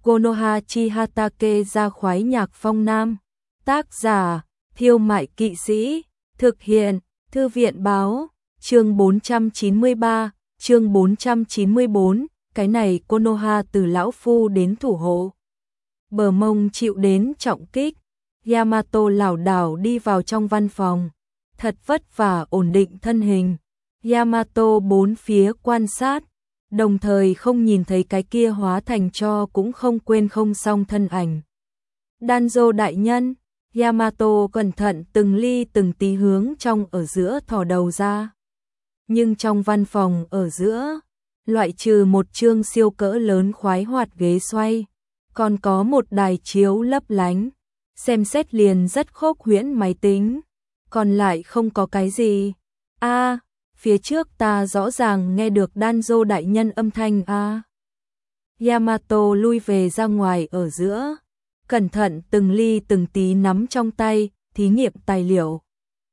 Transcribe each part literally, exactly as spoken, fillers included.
Konoha Chihatake ra khoái nhạc phong nam. Tác giả, Thiêu Mại Kỵ Sĩ. Thực hiện, Thư viện báo. Chương bốn trăm chín mươi ba, chương bốn trăm chín mươi bốn. Cái này Konoha từ lão phu đến thủ hộ. Bờ mông chịu đến trọng kích. Yamato lảo đảo đi vào trong văn phòng. Thật vất vả ổn định thân hình. Yamato bốn phía quan sát, đồng thời không nhìn thấy cái kia hóa thành tro cũng không quên không xong thân ảnh. Danzo đại nhân, Yamato cẩn thận từng ly từng tí hướng trong ở giữa thò đầu ra. Nhưng trong văn phòng ở giữa, loại trừ một chương siêu cỡ lớn khoái hoạt ghế xoay, còn có một đài chiếu lấp lánh, xem xét liền rất khốc huyễn máy tính, còn lại không có cái gì. A, à, phía trước ta rõ ràng nghe được Danzo đại nhân âm thanh a. À. Yamato lui về ra ngoài ở giữa, cẩn thận từng ly từng tí nắm trong tay, thí nghiệm tài liệu.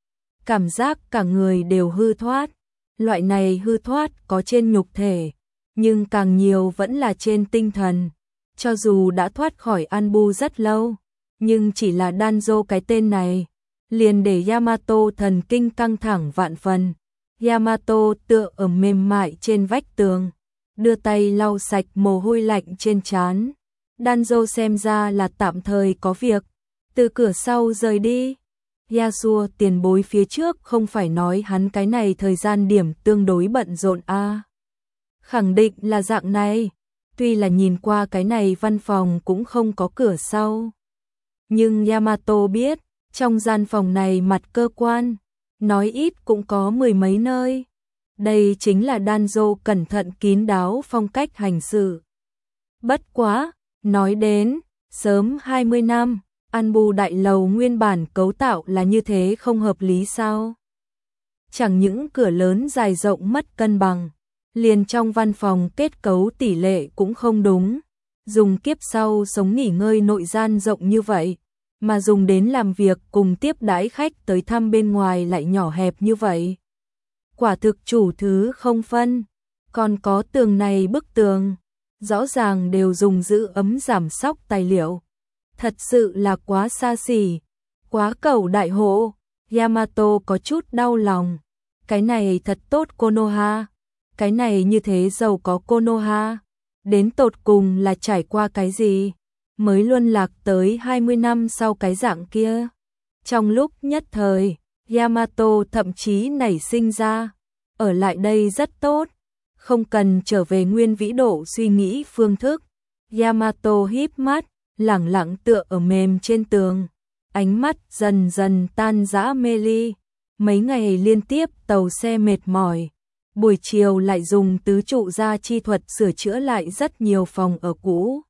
Cảm giác cả người đều hư thoát, loại này hư thoát có trên nhục thể, nhưng càng nhiều vẫn là trên tinh thần. Cho dù đã thoát khỏi Anbu rất lâu, nhưng chỉ là Danzo cái tên này, liền để Yamato thần kinh căng thẳng vạn phần. Yamato tựa ở mềm mại trên vách tường, đưa tay lau sạch mồ hôi lạnh trên trán. Danzo xem ra là tạm thời có việc, từ cửa sau rời đi. Yasuo tiền bối phía trước không phải nói hắn cái này thời gian điểm tương đối bận rộn a. À. Khẳng định là dạng này, tuy là nhìn qua cái này văn phòng cũng không có cửa sau. Nhưng Yamato biết, trong gian phòng này mặt cơ quan, nói ít cũng có mười mấy nơi. Đây chính là Danzo cẩn thận kín đáo phong cách hành sự. Bất quá, nói đến, sớm hai mươi năm, Anbu đại lầu nguyên bản cấu tạo là như thế không hợp lý sao? Chẳng những cửa lớn dài rộng mất cân bằng, liền trong văn phòng kết cấu tỷ lệ cũng không đúng. Dùng kiếp sau sống nghỉ ngơi nội gian rộng như vậy, mà dùng đến làm việc cùng tiếp đãi khách tới thăm bên ngoài lại nhỏ hẹp như vậy. Quả thực chủ thứ không phân, còn có tường này bức tường, rõ ràng đều dùng giữ ấm giảm sóc tài liệu. Thật sự là quá xa xỉ, quá cầu đại hộ. Yamato có chút đau lòng. Cái này thật tốt Konoha, cái này như thế giàu có Konoha, đến tột cùng là trải qua cái gì, mới luân lạc tới hai mươi năm sau cái dạng kia. Trong lúc nhất thời, Yamato thậm chí nảy sinh ra, ở lại đây rất tốt, không cần trở về nguyên vĩ độ suy nghĩ phương thức. Yamato híp mắt, lẳng lặng tựa ở mềm trên tường, ánh mắt dần dần tan rã mê ly. Mấy ngày liên tiếp tàu xe mệt mỏi, buổi chiều lại dùng tứ trụ gia chi thuật sửa chữa lại rất nhiều phòng ở cũ.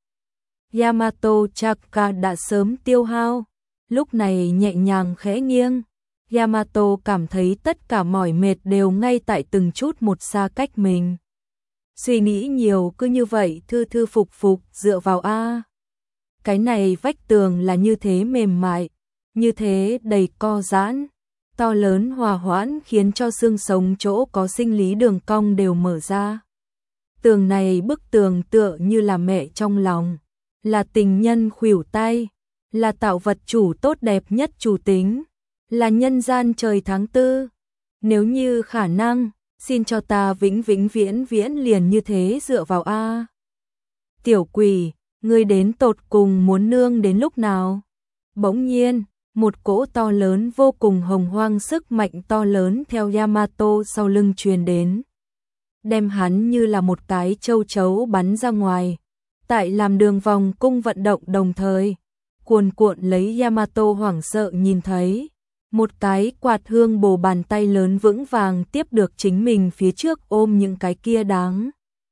Yamato Chaka đã sớm tiêu hao, lúc này nhẹ nhàng khẽ nghiêng. Yamato cảm thấy tất cả mỏi mệt đều ngay tại từng chút một xa cách mình. Suy nghĩ nhiều cứ như vậy thư thư phục phục dựa vào a. Cái này vách tường là như thế mềm mại, như thế đầy co giãn, to lớn hòa hoãn khiến cho xương sống chỗ có sinh lý đường cong đều mở ra. Tường này bức tường tựa như là mẹ trong lòng, là tình nhân khuỷu tay, là tạo vật chủ tốt đẹp nhất chủ tính, là nhân gian trời tháng tư. Nếu như khả năng, xin cho ta vĩnh vĩnh viễn viễn liền như thế dựa vào a. Tiểu quỷ, ngươi đến tột cùng muốn nương đến lúc nào? Bỗng nhiên, một cỗ to lớn vô cùng hồng hoang sức mạnh to lớn theo Yamato sau lưng truyền đến, đem hắn như là một cái châu chấu bắn ra ngoài. Tại làm đường vòng cung vận động đồng thời, cuồn cuộn lấy Yamato hoảng sợ nhìn thấy, một cái quạt hương bồ bàn tay lớn vững vàng tiếp được chính mình phía trước ôm những cái kia đáng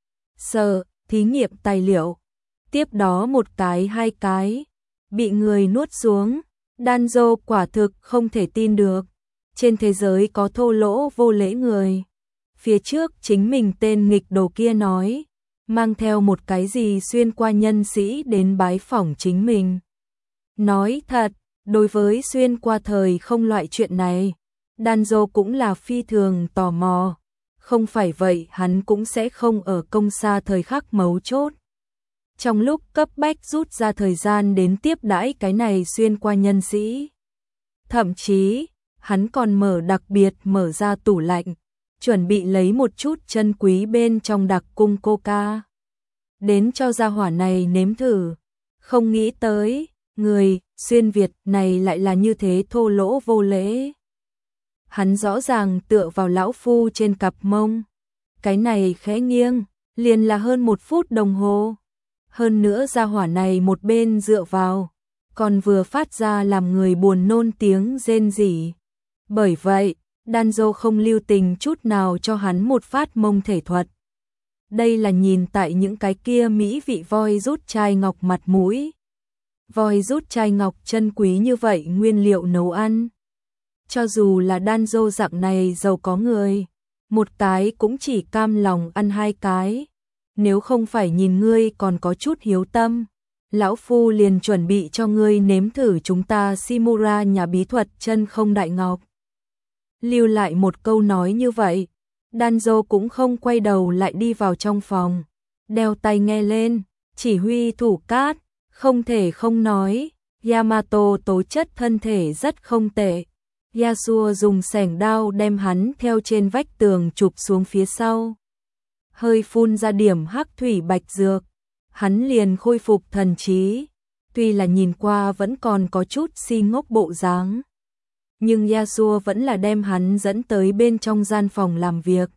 sợ thí nghiệm tài liệu. Tiếp đó một cái hai cái, bị người nuốt xuống. Danzo quả thực không thể tin được, trên thế giới có thô lỗ vô lễ người. Phía trước chính mình tên nghịch đồ kia nói, mang theo một cái gì xuyên qua nhân sĩ đến bái phỏng chính mình. Nói thật, đối với xuyên qua thời không loại chuyện này, Danzo cũng là phi thường tò mò. Không phải vậy hắn cũng sẽ không ở công xa thời khắc mấu chốt trong lúc cấp bách rút ra thời gian đến tiếp đãi cái này xuyên qua nhân sĩ. Thậm chí, hắn còn mở đặc biệt mở ra tủ lạnh, chuẩn bị lấy một chút chân quý bên trong đặc cung coca. Đến cho gia hỏa này nếm thử, không nghĩ tới, người xuyên Việt này lại là như thế thô lỗ vô lễ. Hắn rõ ràng tựa vào lão phu trên cặp mông, cái này khẽ nghiêng, liền là hơn một phút đồng hồ. Hơn nữa gia hỏa này một bên dựa vào, còn vừa phát ra làm người buồn nôn tiếng rên rỉ. Bởi vậy, Danzo không lưu tình chút nào cho hắn một phát mông thể thuật. Đây là nhìn tại những cái kia mỹ vị voi rút chai ngọc mặt mũi. Voi rút chai ngọc chân quý như vậy nguyên liệu nấu ăn. Cho dù là Danzo dạng này giàu có người, một cái cũng chỉ cam lòng ăn hai cái. Nếu không phải nhìn ngươi còn có chút hiếu tâm, lão phu liền chuẩn bị cho ngươi nếm thử chúng ta Shimura nhà bí thuật chân không đại ngọc. Lưu lại một câu nói như vậy, Danzo cũng không quay đầu lại đi vào trong phòng, đeo tai nghe lên, chỉ huy thủ cát, không thể không nói, Yamato tố chất thân thể rất không tệ. Yasuo dùng sẻng đao đem hắn theo trên vách tường chụp xuống phía sau. Hơi phun ra điểm hắc thủy bạch dược, hắn liền khôi phục thần trí, tuy là nhìn qua vẫn còn có chút si ngốc bộ dáng. Nhưng Yasuo vẫn là đem hắn dẫn tới bên trong gian phòng làm việc.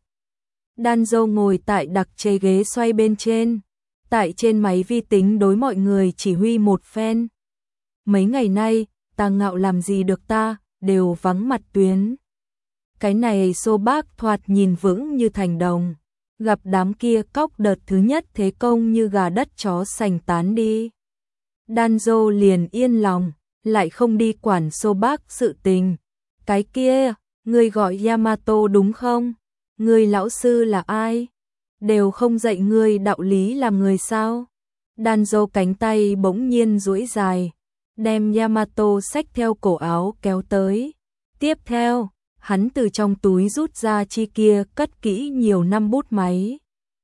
Danzo ngồi tại đặc chế ghế xoay bên trên, tại trên máy vi tính đối mọi người chỉ huy một phen. Mấy ngày nay, ta ngạo làm gì được ta, đều vắng mặt tuyến. Cái này xô bác thoạt nhìn vững như thành đồng, gặp đám kia cóc đợt thứ nhất thế công như gà đất chó sành tán đi. Danzo liền yên lòng, lại không đi quản xô bác sự tình. Cái kia, ngươi gọi Yamato đúng không? Ngươi lão sư là ai? Đều không dạy ngươi đạo lý làm người sao? Danzo cánh tay bỗng nhiên duỗi dài, đem Yamato xách theo cổ áo kéo tới. Tiếp theo, hắn từ trong túi rút ra chi kia cất kỹ nhiều năm bút máy.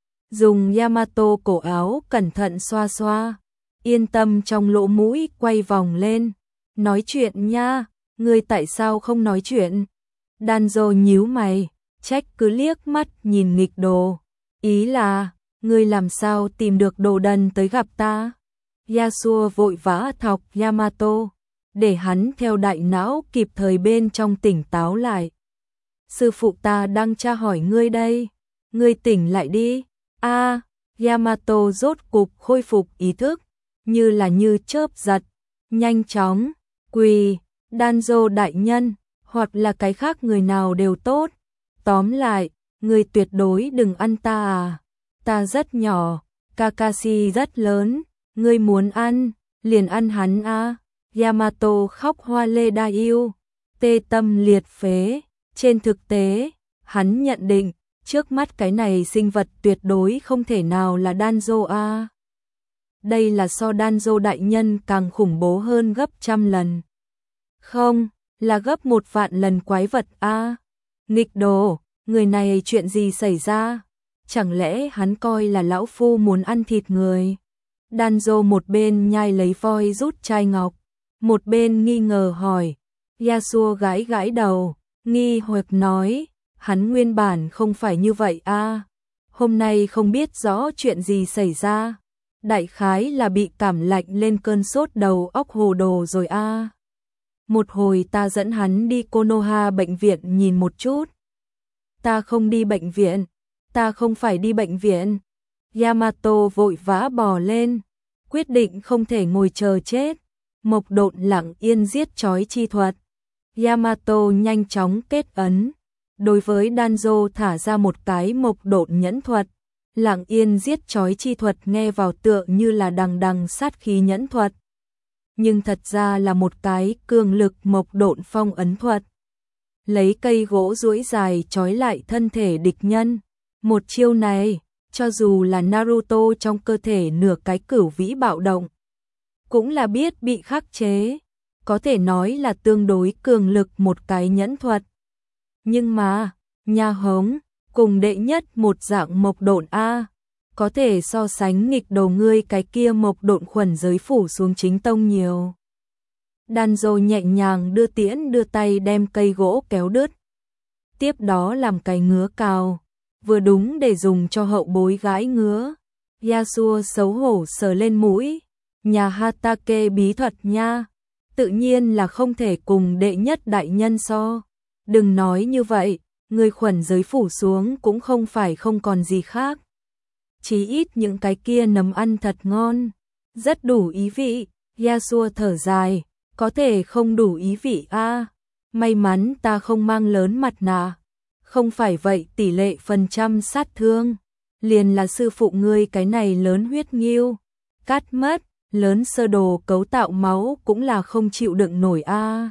Dùng Yamato cổ áo cẩn thận xoa xoa, yên tâm trong lỗ mũi quay vòng lên. Nói chuyện nha, ngươi tại sao không nói chuyện? Danzo nhíu mày, trách cứ liếc mắt nhìn nghịch đồ. Ý là, ngươi làm sao tìm được đồ đần tới gặp ta? Yasuo vội vã thọc Yamato, để hắn theo đại não kịp thời bên trong tỉnh táo lại. Sư phụ ta đang tra hỏi ngươi đây, ngươi tỉnh lại đi. A, à, Yamato rốt cục khôi phục ý thức, như là như chớp giật, nhanh chóng, quỳ, Danzo đại nhân, hoặc là cái khác người nào đều tốt. Tóm lại, ngươi tuyệt đối đừng ăn ta à, ta rất nhỏ, Kakashi rất lớn, ngươi muốn ăn, liền ăn hắn a. Yamato khóc hoa lê đa yêu, tê tâm liệt phế. Trên thực tế, hắn nhận định, trước mắt cái này sinh vật tuyệt đối không thể nào là Danzo a. Đây là so Danzo đại nhân càng khủng bố hơn gấp trăm lần. Không, là gấp một vạn lần quái vật a. Nghịch đồ, người này chuyện gì xảy ra? Chẳng lẽ hắn coi là lão phu muốn ăn thịt người? Danzo một bên nhai lấy voi rút chai ngọc, một bên nghi ngờ hỏi. Yasuo gãi gãi đầu, nghi hoặc nói, hắn nguyên bản không phải như vậy a. Hôm nay không biết rõ chuyện gì xảy ra. Đại khái là bị cảm lạnh lên cơn sốt đầu óc hồ đồ rồi a. Một hồi ta dẫn hắn đi Konoha bệnh viện nhìn một chút. Ta không đi bệnh viện, ta không phải đi bệnh viện. Yamato vội vã bò lên, quyết định không thể ngồi chờ chết. Mộc độn lặng yên giết chói chi thuật. Yamato nhanh chóng kết ấn, đối với Danzo thả ra một cái mộc độn nhẫn thuật. Lặng yên giết chói chi thuật nghe vào tựa như là đằng đằng sát khí nhẫn thuật, nhưng thật ra là một cái cường lực mộc độn phong ấn thuật. Lấy cây gỗ duỗi dài chói lại thân thể địch nhân. Một chiêu này, cho dù là Naruto trong cơ thể nửa cái cửu vĩ bạo động, cũng là biết bị khắc chế, có thể nói là tương đối cường lực một cái nhẫn thuật. Nhưng mà, nhà hống, cùng đệ nhất một dạng mộc độn A, có thể so sánh nghịch đầu ngươi cái kia mộc độn khuẩn giới phủ xuống chính tông nhiều. Danzo nhẹ nhàng đưa tiễn đưa tay đem cây gỗ kéo đứt. Tiếp đó làm cái ngứa cào, vừa đúng để dùng cho hậu bối gãi ngứa. Yasuo xấu hổ sờ lên mũi, nhà Hatake bí thuật nha, tự nhiên là không thể cùng đệ nhất đại nhân so. Đừng nói như vậy, người khuẩn giới phủ xuống cũng không phải không còn gì khác. Chí ít những cái kia nấm ăn thật ngon, rất đủ ý vị. Yasuo thở dài, có thể không đủ ý vị a. À, may mắn ta không mang lớn mặt nạ, không phải vậy tỷ lệ phần trăm sát thương liền là sư phụ ngươi cái này lớn huyết nghiêu, cắt mất, lớn sơ đồ cấu tạo máu cũng là không chịu đựng nổi a. À.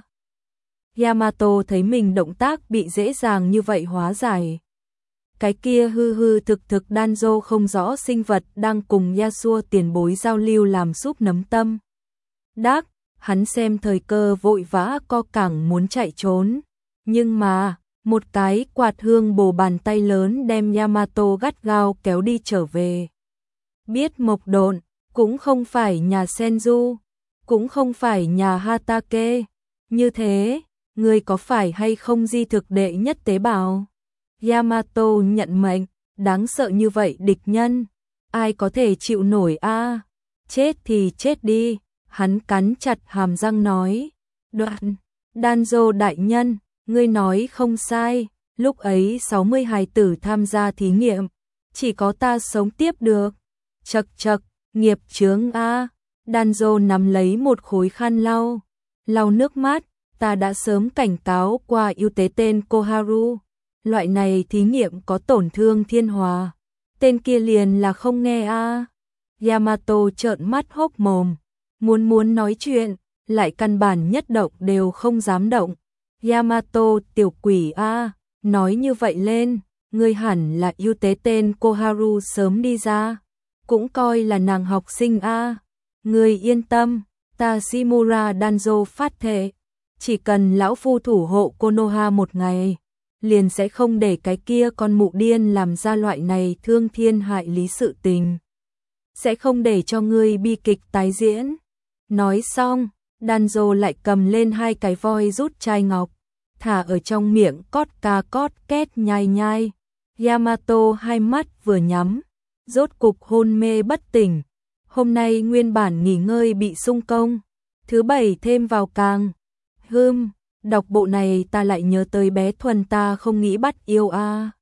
Yamato thấy mình động tác bị dễ dàng như vậy hóa giải. Cái kia hư hư thực thực Danzo không rõ sinh vật đang cùng Yasuo tiền bối giao lưu làm súp nấm tâm. Đắc, hắn xem thời cơ vội vã co cẳng muốn chạy trốn. Nhưng mà, một cái quạt hương bổ bàn tay lớn đem Yamato gắt gao kéo đi trở về. Biết mộc độn, cũng không phải nhà Senju, cũng không phải nhà Hatake. Như thế, người có phải hay không di thực đệ nhất tế bào? Yamato nhận mệnh, đáng sợ như vậy địch nhân, ai có thể chịu nổi a? À? Chết thì chết đi, hắn cắn chặt hàm răng nói. Đoạn, Danzo đại nhân, ngươi nói không sai, lúc ấy sáu mươi hài tử tham gia thí nghiệm, chỉ có ta sống tiếp được. Chậc chậc, nghiệp chướng a. À. Danzo nắm lấy một khối khăn lau, lau nước mắt, ta đã sớm cảnh cáo qua yêu tế tên Koharu. Loại này thí nghiệm có tổn thương thiên hòa. Tên kia liền là không nghe a. À. Yamato trợn mắt hốc mồm, muốn muốn nói chuyện, lại căn bản nhất động đều không dám động. Yamato tiểu quỷ a, à, nói như vậy lên, ngươi hẳn là yêu tế tên Koharu sớm đi ra, cũng coi là nàng học sinh a. À. Ngươi yên tâm, ta Shimura Danzo phát thệ, chỉ cần lão phu thủ hộ Konoha một ngày, liền sẽ không để cái kia con mụ điên làm ra loại này thương thiên hại lý sự tình. Sẽ không để cho ngươi bi kịch tái diễn. Nói xong, Danzo lại cầm lên hai cái voi rút chai ngọc, thả ở trong miệng cót ca cót két nhai nhai. Yamato hai mắt vừa nhắm, rốt cục hôn mê bất tỉnh. Hôm nay nguyên bản nghỉ ngơi bị xung công, thứ bảy thêm vào càng. Hưm, đọc bộ này ta lại nhớ tới bé Thuần ta không nghĩ bắt yêu a. À.